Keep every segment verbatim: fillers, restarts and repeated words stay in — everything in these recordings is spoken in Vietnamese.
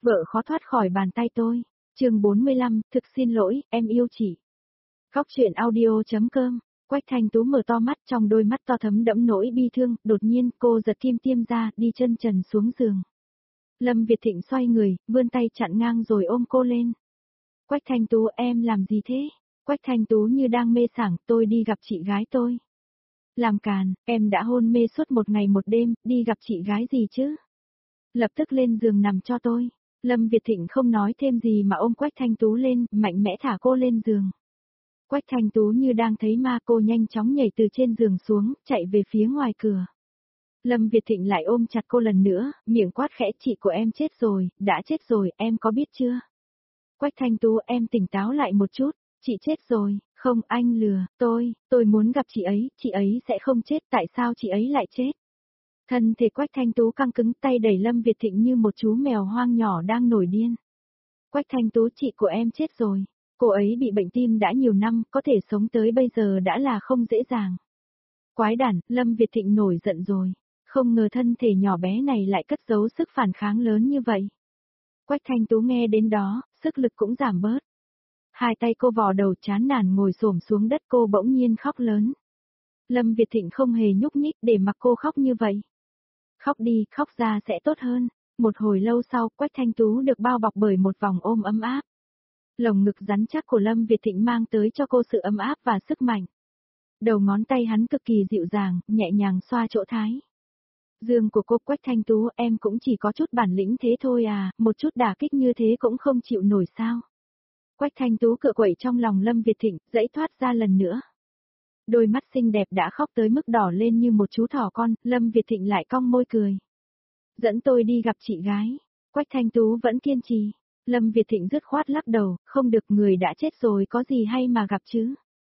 Vợ khó thoát khỏi bàn tay tôi. Chương bốn mươi lăm, thực xin lỗi, em yêu chị. Góc truyện audio.com. Quách Thanh Tú mở to mắt, trong đôi mắt to thấm đẫm nỗi bi thương, đột nhiên cô giật kim tiêm ra, đi chân trần xuống giường. Lâm Việt Thịnh xoay người, vươn tay chặn ngang rồi ôm cô lên. Quách Thanh Tú, em làm gì thế? Quách Thanh Tú như đang mê sảng, tôi đi gặp chị gái tôi. Làm càn, em đã hôn mê suốt một ngày một đêm, đi gặp chị gái gì chứ? Lập tức lên giường nằm cho tôi. Lâm Việt Thịnh không nói thêm gì mà ôm Quách Thanh Tú lên, mạnh mẽ thả cô lên giường. Quách Thanh Tú như đang thấy ma, cô nhanh chóng nhảy từ trên giường xuống, chạy về phía ngoài cửa. Lâm Việt Thịnh lại ôm chặt cô lần nữa, miệng quát khẽ, chị của em chết rồi, đã chết rồi, em có biết chưa? Quách Thanh Tú, em tỉnh táo lại một chút, chị chết rồi, không, anh lừa, tôi, tôi muốn gặp chị ấy, chị ấy sẽ không chết, tại sao chị ấy lại chết? Thân thể Quách Thanh Tú căng cứng, tay đẩy Lâm Việt Thịnh như một chú mèo hoang nhỏ đang nổi điên. Quách Thanh Tú, chị của em chết rồi, cô ấy bị bệnh tim đã nhiều năm, có thể sống tới bây giờ đã là không dễ dàng. Quái đản, Lâm Việt Thịnh nổi giận rồi, không ngờ thân thể nhỏ bé này lại cất giấu sức phản kháng lớn như vậy. Quách Thanh Tú nghe đến đó, sức lực cũng giảm bớt. Hai tay cô vò đầu chán nản ngồi xổm xuống đất, cô bỗng nhiên khóc lớn. Lâm Việt Thịnh không hề nhúc nhích để mặc cô khóc như vậy. Khóc đi, khóc ra sẽ tốt hơn. Một hồi lâu sau, Quách Thanh Tú được bao bọc bởi một vòng ôm ấm áp. Lồng ngực rắn chắc của Lâm Việt Thịnh mang tới cho cô sự ấm áp và sức mạnh. Đầu ngón tay hắn cực kỳ dịu dàng, nhẹ nhàng xoa chỗ thái dương của cô. Quách Thanh Tú, em cũng chỉ có chút bản lĩnh thế thôi à, một chút đả kích như thế cũng không chịu nổi sao? Quách Thanh Tú cựa quậy trong lòng Lâm Việt Thịnh, giãy thoát ra lần nữa. Đôi mắt xinh đẹp đã khóc tới mức đỏ lên như một chú thỏ con, Lâm Việt Thịnh lại cong môi cười. Dẫn tôi đi gặp chị gái. Quách Thanh Tú vẫn kiên trì. Lâm Việt Thịnh dứt khoát lắc đầu, không được, người đã chết rồi có gì hay mà gặp chứ.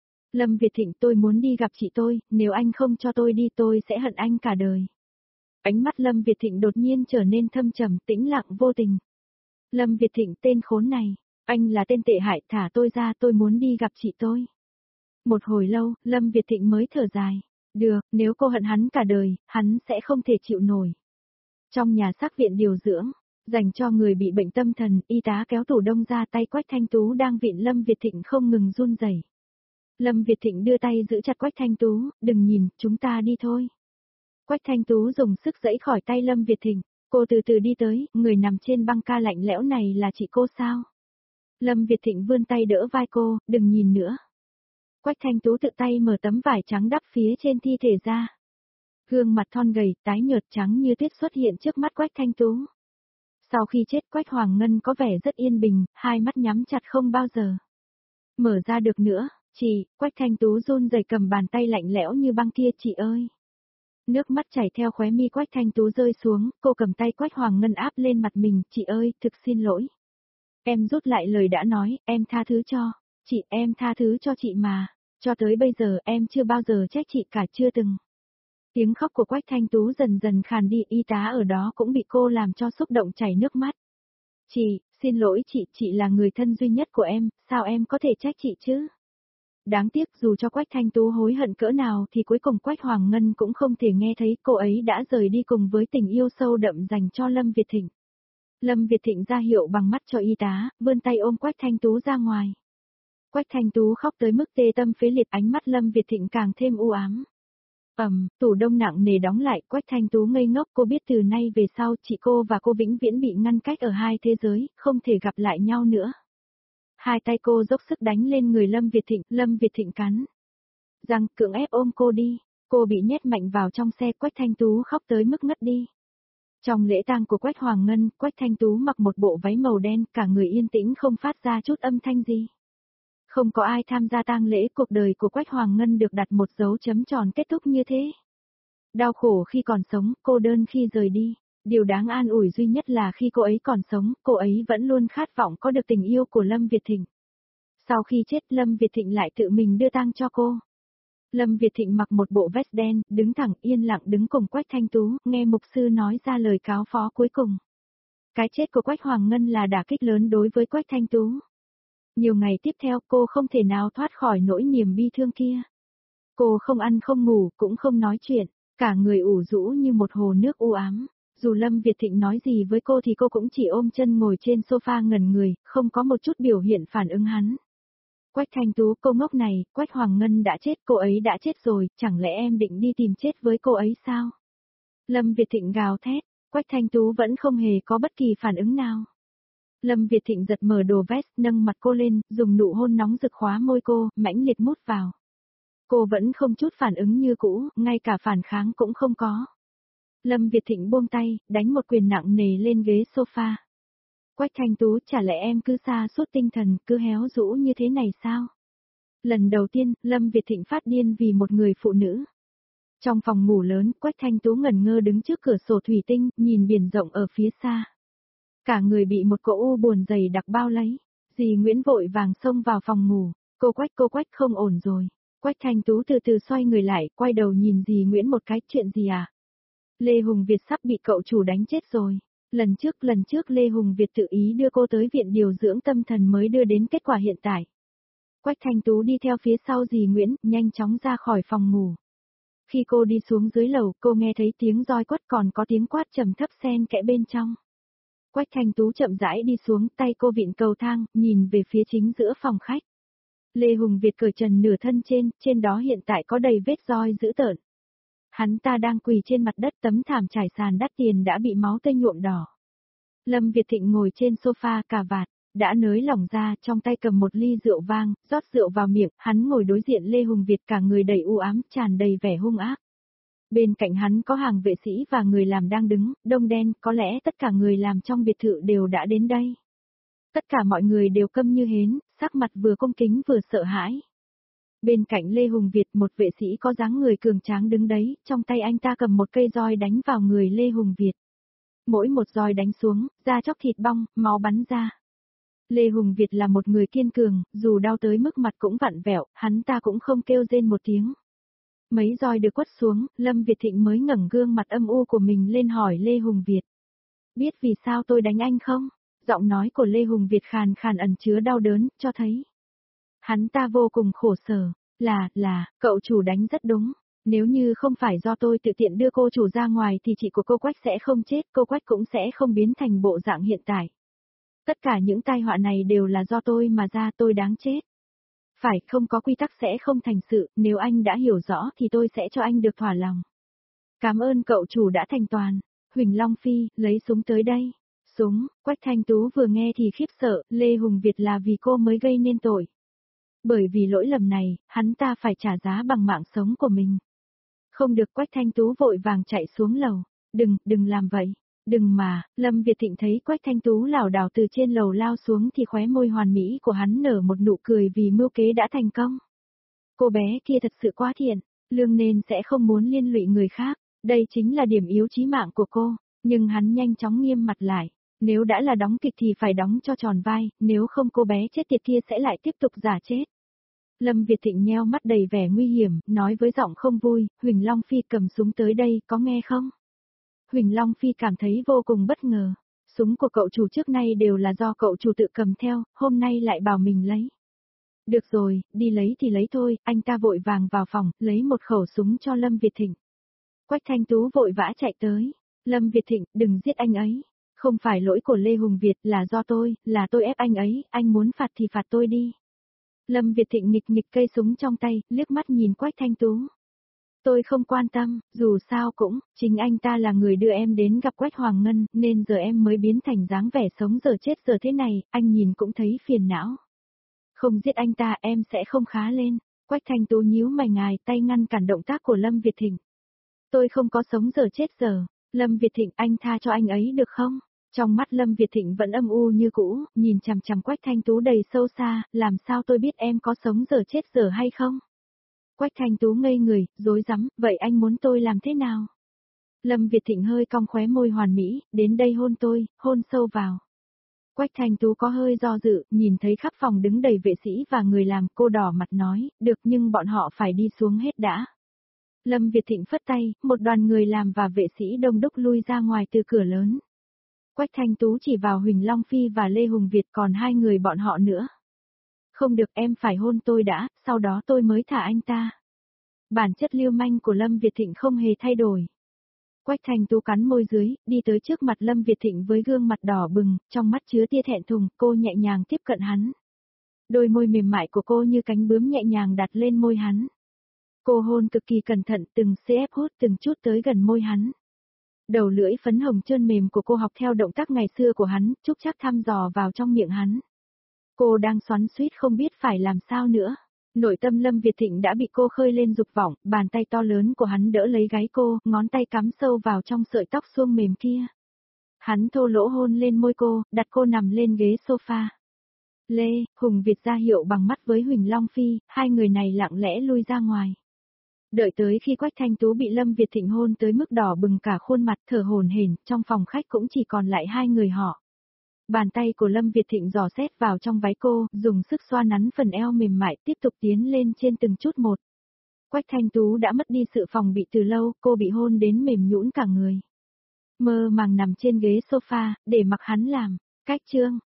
Lâm Việt Thịnh, tôi muốn đi gặp chị tôi, nếu anh không cho tôi đi tôi sẽ hận anh cả đời. Ánh mắt Lâm Việt Thịnh đột nhiên trở nên thâm trầm, tĩnh lặng vô tình. Lâm Việt Thịnh, tên khốn này, anh là tên tệ hại, thả tôi ra, tôi muốn đi gặp chị tôi. Một hồi lâu, Lâm Việt Thịnh mới thở dài. Được, nếu cô hận hắn cả đời, hắn sẽ không thể chịu nổi. Trong nhà xác viện điều dưỡng, dành cho người bị bệnh tâm thần, y tá kéo tủ đông ra, tay Quách Thanh Tú đang vịn Lâm Việt Thịnh không ngừng run rẩy. Lâm Việt Thịnh đưa tay giữ chặt Quách Thanh Tú, đừng nhìn, chúng ta đi thôi. Quách Thanh Tú dùng sức giãy khỏi tay Lâm Việt Thịnh, cô từ từ đi tới, người nằm trên băng ca lạnh lẽo này là chị cô sao? Lâm Việt Thịnh vươn tay đỡ vai cô, đừng nhìn nữa. Quách Thanh Tú tự tay mở tấm vải trắng đắp phía trên thi thể ra. Gương mặt thon gầy, tái nhợt trắng như tuyết xuất hiện trước mắt Quách Thanh Tú. Sau khi chết, Quách Hoàng Ngân có vẻ rất yên bình, hai mắt nhắm chặt không bao giờ mở ra được nữa. Chị, Quách Thanh Tú run rẩy cầm bàn tay lạnh lẽo như băng kia, chị ơi. Nước mắt chảy theo khóe mi Quách Thanh Tú rơi xuống, cô cầm tay Quách Hoàng Ngân áp lên mặt mình, chị ơi, thực xin lỗi. Em rút lại lời đã nói, em tha thứ cho. Chị, em tha thứ cho chị mà. Cho tới bây giờ em chưa bao giờ trách chị cả, chưa từng. Tiếng khóc của Quách Thanh Tú dần dần khàn đi, y tá ở đó cũng bị cô làm cho xúc động chảy nước mắt. Chị, xin lỗi chị, chị là người thân duy nhất của em, sao em có thể trách chị chứ? Đáng tiếc dù cho Quách Thanh Tú hối hận cỡ nào thì cuối cùng Quách Hoàng Ngân cũng không thể nghe thấy, cô ấy đã rời đi cùng với tình yêu sâu đậm dành cho Lâm Việt Thịnh. Lâm Việt Thịnh ra hiệu bằng mắt cho y tá, vươn tay ôm Quách Thanh Tú ra ngoài. Quách Thanh Tú khóc tới mức tê tâm phế liệt, ánh mắt Lâm Việt Thịnh càng thêm u ám. Ầm, tủ đông nặng nề đóng lại, Quách Thanh Tú ngây ngốc, cô biết từ nay về sau chị cô và cô vĩnh viễn bị ngăn cách ở hai thế giới, không thể gặp lại nhau nữa. Hai tay cô dốc sức đánh lên người Lâm Việt Thịnh, Lâm Việt Thịnh cắn răng cưỡng ép ôm cô đi, cô bị nhét mạnh vào trong xe. Quách Thanh Tú khóc tới mức ngất đi. Trong lễ tang của Quách Hoàng Ngân, Quách Thanh Tú mặc một bộ váy màu đen, cả người yên tĩnh không phát ra chút âm thanh gì. Không có ai tham gia tang lễ, cuộc đời của Quách Hoàng Ngân được đặt một dấu chấm tròn kết thúc như thế. Đau khổ khi còn sống, cô đơn khi rời đi. Điều đáng an ủi duy nhất là khi cô ấy còn sống, cô ấy vẫn luôn khát vọng có được tình yêu của Lâm Việt Thịnh. Sau khi chết, Lâm Việt Thịnh lại tự mình đưa tang cho cô. Lâm Việt Thịnh mặc một bộ vest đen, đứng thẳng yên lặng đứng cùng Quách Thanh Tú, nghe mục sư nói ra lời cáo phó cuối cùng. Cái chết của Quách Hoàng Ngân là đả kích lớn đối với Quách Thanh Tú. Nhiều ngày tiếp theo cô không thể nào thoát khỏi nỗi niềm bi thương kia. Cô không ăn không ngủ, cũng không nói chuyện, cả người ủ rũ như một hồ nước u ám. Dù Lâm Việt Thịnh nói gì với cô thì cô cũng chỉ ôm chân ngồi trên sofa ngẩn người, không có một chút biểu hiện phản ứng hắn. Quách Thanh Tú, cô ngốc này, Quách Hoàng Ngân đã chết, cô ấy đã chết rồi, chẳng lẽ em định đi tìm chết với cô ấy sao? Lâm Việt Thịnh gào thét, Quách Thanh Tú vẫn không hề có bất kỳ phản ứng nào. Lâm Việt Thịnh giật mở đồ vest, nâng mặt cô lên, dùng nụ hôn nóng rực khóa môi cô, mãnh liệt mút vào. Cô vẫn không chút phản ứng như cũ, ngay cả phản kháng cũng không có. Lâm Việt Thịnh buông tay, đánh một quyền nặng nề lên ghế sofa. Quách Thanh Tú, chả lẽ em cứ sa sút tinh thần, cứ héo rũ như thế này sao? Lần đầu tiên, Lâm Việt Thịnh phát điên vì một người phụ nữ. Trong phòng ngủ lớn, Quách Thanh Tú ngẩn ngơ đứng trước cửa sổ thủy tinh, nhìn biển rộng ở phía xa. Cả người bị một cỗ u buồn dày đặc bao lấy. Dì Nguyễn vội vàng xông vào phòng ngủ. Cô Quách, cô Quách, không ổn rồi. Quách Thanh Tú từ từ xoay người lại, quay đầu nhìn dì Nguyễn một cái, chuyện gì à? Lê Hùng Việt sắp bị cậu chủ đánh chết rồi. Lần trước, lần trước Lê Hùng Việt tự ý đưa cô tới viện điều dưỡng tâm thần mới đưa đến kết quả hiện tại. Quách Thanh Tú đi theo phía sau dì Nguyễn, nhanh chóng ra khỏi phòng ngủ. Khi cô đi xuống dưới lầu, cô nghe thấy tiếng roi quất còn có tiếng quát trầm thấp xen kẽ bên trong. Quách Thanh Tú chậm rãi đi xuống, tay cô vịn cầu thang, nhìn về phía chính giữa phòng khách. Lê Hùng Việt cởi trần nửa thân trên, trên đó hiện tại có đầy vết roi dữ tợn. Hắn ta đang quỳ trên mặt đất, tấm thảm trải sàn đắt tiền đã bị máu tươi nhuộm đỏ. Lâm Việt Thịnh ngồi trên sofa cà vạt, đã nới lỏng ra, trong tay cầm một ly rượu vang, rót rượu vào miệng, hắn ngồi đối diện Lê Hùng Việt, cả người đầy u ám, tràn đầy vẻ hung ác. Bên cạnh hắn có hàng vệ sĩ và người làm đang đứng, đông đen, có lẽ tất cả người làm trong biệt thự đều đã đến đây. Tất cả mọi người đều câm như hến, sắc mặt vừa cung kính vừa sợ hãi. Bên cạnh Lê Hùng Việt, một vệ sĩ có dáng người cường tráng đứng đấy, trong tay anh ta cầm một cây roi đánh vào người Lê Hùng Việt. Mỗi một roi đánh xuống, da chóc thịt bong, máu bắn ra. Lê Hùng Việt là một người kiên cường, dù đau tới mức mặt cũng vặn vẹo, hắn ta cũng không kêu rên một tiếng. Mấy roi được quất xuống, Lâm Việt Thịnh mới ngẩng gương mặt âm u của mình lên hỏi Lê Hùng Việt. Biết vì sao tôi đánh anh không? Giọng nói của Lê Hùng Việt khàn khàn ẩn chứa đau đớn, cho thấy. Hắn ta vô cùng khổ sở, là, là, cậu chủ đánh rất đúng. Nếu như không phải do tôi tự tiện đưa cô chủ ra ngoài thì chị của cô Quách sẽ không chết, cô Quách cũng sẽ không biến thành bộ dạng hiện tại. Tất cả những tai họa này đều là do tôi mà ra, tôi đáng chết. Phải, không có quy tắc sẽ không thành sự, nếu anh đã hiểu rõ thì tôi sẽ cho anh được thỏa lòng. Cảm ơn cậu chủ đã thành toàn. Huỳnh Long Phi, lấy súng tới đây. Súng, Quách Thanh Tú vừa nghe thì khiếp sợ, Lê Hùng Việt là vì cô mới gây nên tội. Bởi vì lỗi lầm này, hắn ta phải trả giá bằng mạng sống của mình. Không được, Quách Thanh Tú vội vàng chạy xuống lầu. Đừng, đừng làm vậy. Đừng mà, Lâm Việt Thịnh thấy Quách Thanh Tú lảo đảo từ trên lầu lao xuống thì khóe môi hoàn mỹ của hắn nở một nụ cười vì mưu kế đã thành công. Cô bé kia thật sự quá thiện, lương nên sẽ không muốn liên lụy người khác, đây chính là điểm yếu chí mạng của cô, nhưng hắn nhanh chóng nghiêm mặt lại. Nếu đã là đóng kịch thì phải đóng cho tròn vai, nếu không cô bé chết tiệt kia sẽ lại tiếp tục giả chết. Lâm Việt Thịnh nheo mắt đầy vẻ nguy hiểm, nói với giọng không vui, Huỳnh Long Phi cầm súng tới đây, có nghe không? Huỳnh Long Phi cảm thấy vô cùng bất ngờ. Súng của cậu chủ trước nay đều là do cậu chủ tự cầm theo, hôm nay lại bảo mình lấy. Được rồi, đi lấy thì lấy thôi, anh ta vội vàng vào phòng, lấy một khẩu súng cho Lâm Việt Thịnh. Quách Thanh Tú vội vã chạy tới. Lâm Việt Thịnh, đừng giết anh ấy. Không phải lỗi của Lê Hùng Việt, là do tôi, là tôi ép anh ấy, anh muốn phạt thì phạt tôi đi. Lâm Việt Thịnh nghịch nghịch cây súng trong tay, liếc mắt nhìn Quách Thanh Tú. Tôi không quan tâm, dù sao cũng, chính anh ta là người đưa em đến gặp Quách Hoàng Ngân, nên giờ em mới biến thành dáng vẻ sống giờ chết giờ thế này, anh nhìn cũng thấy phiền não. Không giết anh ta em sẽ không khá lên. Quách Thanh Tú nhíu mày ngài tay ngăn cản động tác của Lâm Việt Thịnh. Tôi không có sống giờ chết giờ. Lâm Việt Thịnh, anh tha cho anh ấy được không? Trong mắt Lâm Việt Thịnh vẫn âm u như cũ, nhìn chằm chằm Quách Thanh Tú đầy sâu xa, làm sao tôi biết em có sống giờ chết giờ hay không? Quách Thanh Tú ngây người, rối rắm, vậy anh muốn tôi làm thế nào? Lâm Việt Thịnh hơi cong khóe môi hoàn mỹ, đến đây hôn tôi, hôn sâu vào. Quách Thanh Tú có hơi do dự, nhìn thấy khắp phòng đứng đầy vệ sĩ và người làm, cô đỏ mặt nói, được nhưng bọn họ phải đi xuống hết đã. Lâm Việt Thịnh phất tay, một đoàn người làm và vệ sĩ đông đúc lui ra ngoài từ cửa lớn. Quách Thanh Tú chỉ vào Huỳnh Long Phi và Lê Hùng Việt, còn hai người bọn họ nữa. Không được, em phải hôn tôi đã, sau đó tôi mới thả anh ta. Bản chất lưu manh của Lâm Việt Thịnh không hề thay đổi. Quách Thanh Tú cắn môi dưới, đi tới trước mặt Lâm Việt Thịnh với gương mặt đỏ bừng, trong mắt chứa tia thẹn thùng, cô nhẹ nhàng tiếp cận hắn. Đôi môi mềm mại của cô như cánh bướm nhẹ nhàng đặt lên môi hắn. Cô hôn cực kỳ cẩn thận, từng cf hút từng chút tới gần môi hắn. Đầu lưỡi phấn hồng trơn mềm của cô học theo động tác ngày xưa của hắn, chúc chắc thăm dò vào trong miệng hắn. Cô đang xoắn xuýt không biết phải làm sao nữa. Nội tâm Lâm Việt Thịnh đã bị cô khơi lên dục vọng, bàn tay to lớn của hắn đỡ lấy gáy cô, ngón tay cắm sâu vào trong sợi tóc suông mềm kia. Hắn thô lỗ hôn lên môi cô, đặt cô nằm lên ghế sofa. Lê, Hùng Việt ra hiệu bằng mắt với Huỳnh Long Phi, hai người này lặng lẽ lui ra ngoài. Đợi tới khi Quách Thanh Tú bị Lâm Việt Thịnh hôn tới mức đỏ bừng cả khuôn mặt thở hổn hển, trong phòng khách cũng chỉ còn lại hai người họ. Bàn tay của Lâm Việt Thịnh dò xét vào trong váy cô, dùng sức xoa nắn phần eo mềm mại tiếp tục tiến lên trên từng chút một. Quách Thanh Tú đã mất đi sự phòng bị từ lâu, cô bị hôn đến mềm nhũn cả người. Mơ màng nằm trên ghế sofa, để mặc hắn làm. Cách chương